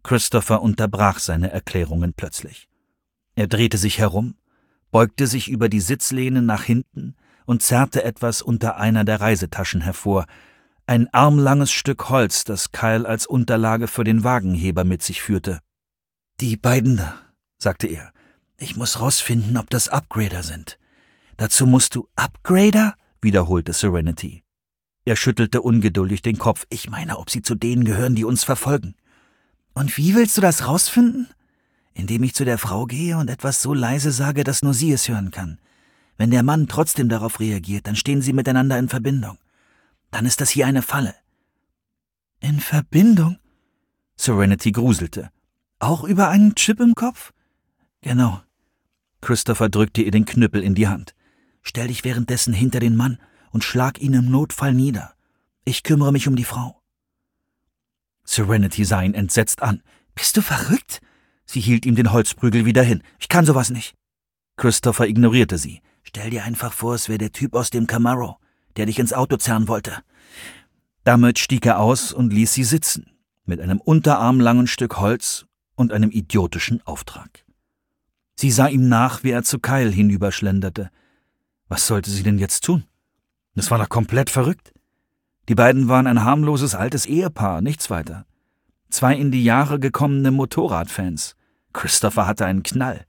Christopher unterbrach seine Erklärungen plötzlich. Er drehte sich herum, beugte sich über die Sitzlehne nach hinten und zerrte etwas unter einer der Reisetaschen hervor, ein armlanges Stück Holz, das Kyle als Unterlage für den Wagenheber mit sich führte. »Die beiden da«, sagte er. »Ich muss rausfinden, ob das Upgrader sind. Dazu musst du...« »Upgrader?« wiederholte Serenity. Er schüttelte ungeduldig den Kopf. »Ich meine, ob sie zu denen gehören, die uns verfolgen.« »Und wie willst du das rausfinden?« »Indem ich zu der Frau gehe und etwas so leise sage, dass nur sie es hören kann. Wenn der Mann trotzdem darauf reagiert, dann stehen sie miteinander in Verbindung. Dann ist das hier eine Falle.« »In Verbindung?« Serenity gruselte. »Auch über einen Chip im Kopf?« »Genau.« Christopher drückte ihr den Knüppel in die Hand. »Stell dich währenddessen hinter den Mann und schlag ihn im Notfall nieder. Ich kümmere mich um die Frau.« Serenity sah ihn entsetzt an. »Bist du verrückt?« Sie hielt ihm den Holzprügel wieder hin. »Ich kann sowas nicht.« Christopher ignorierte sie. »Stell dir einfach vor, es wäre der Typ aus dem Camaro, der dich ins Auto zerren wollte.« Damit stieg er aus und ließ sie sitzen, mit einem unterarmlangen Stück Holz und einem idiotischen Auftrag. Sie sah ihm nach, wie er zu Kyle hinüberschlenderte. Was sollte sie denn jetzt tun? Das war doch komplett verrückt. Die beiden waren ein harmloses altes Ehepaar, nichts weiter. 2 in die Jahre gekommene Motorradfans. Christopher hatte einen Knall.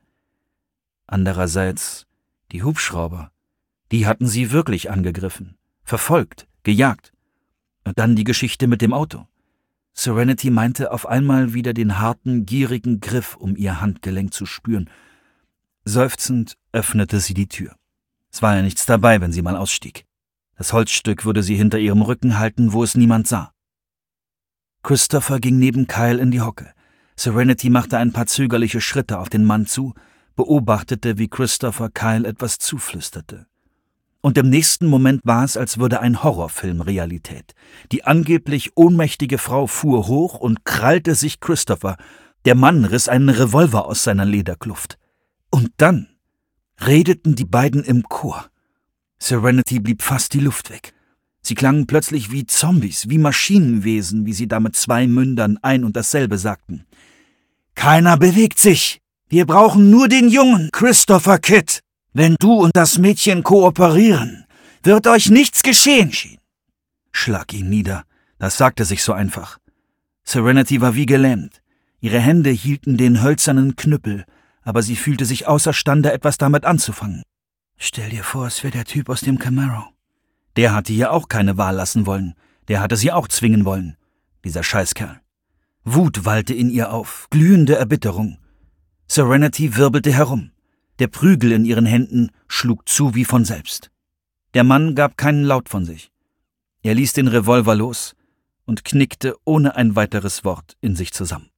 Andererseits, die Hubschrauber, die hatten sie wirklich angegriffen, verfolgt, gejagt. Und dann die Geschichte mit dem Auto. Serenity meinte auf einmal wieder den harten, gierigen Griff um ihr Handgelenk zu spüren. Seufzend öffnete sie die Tür. Es war ja nichts dabei, wenn sie mal ausstieg. Das Holzstück würde sie hinter ihrem Rücken halten, wo es niemand sah. Christopher ging neben Kyle in die Hocke. Serenity machte ein paar zögerliche Schritte auf den Mann zu, beobachtete, wie Christopher Kyle etwas zuflüsterte. Und im nächsten Moment war es, als würde ein Horrorfilm Realität. Die angeblich ohnmächtige Frau fuhr hoch und krallte sich Christopher. Der Mann riss einen Revolver aus seiner Lederkluft. Und dann redeten die beiden im Chor. Serenity blieb fast die Luft weg. Sie klangen plötzlich wie Zombies, wie Maschinenwesen, wie sie da mit 2 Mündern ein und dasselbe sagten. »Keiner bewegt sich! Wir brauchen nur den Jungen, Christopher Kidd! Wenn du und das Mädchen kooperieren, wird euch nichts geschehen!« »Schlag ihn nieder«, das sagte sich so einfach. Serenity war wie gelähmt. Ihre Hände hielten den hölzernen Knüppel, aber sie fühlte sich außerstande, etwas damit anzufangen. »Stell dir vor, es wäre der Typ aus dem Camaro.« Der hatte ihr auch keine Wahl lassen wollen. Der hatte sie auch zwingen wollen. Dieser Scheißkerl. Wut wallte in ihr auf, glühende Erbitterung. Serenity wirbelte herum. Der Prügel in ihren Händen schlug zu wie von selbst. Der Mann gab keinen Laut von sich. Er ließ den Revolver los und knickte ohne ein weiteres Wort in sich zusammen.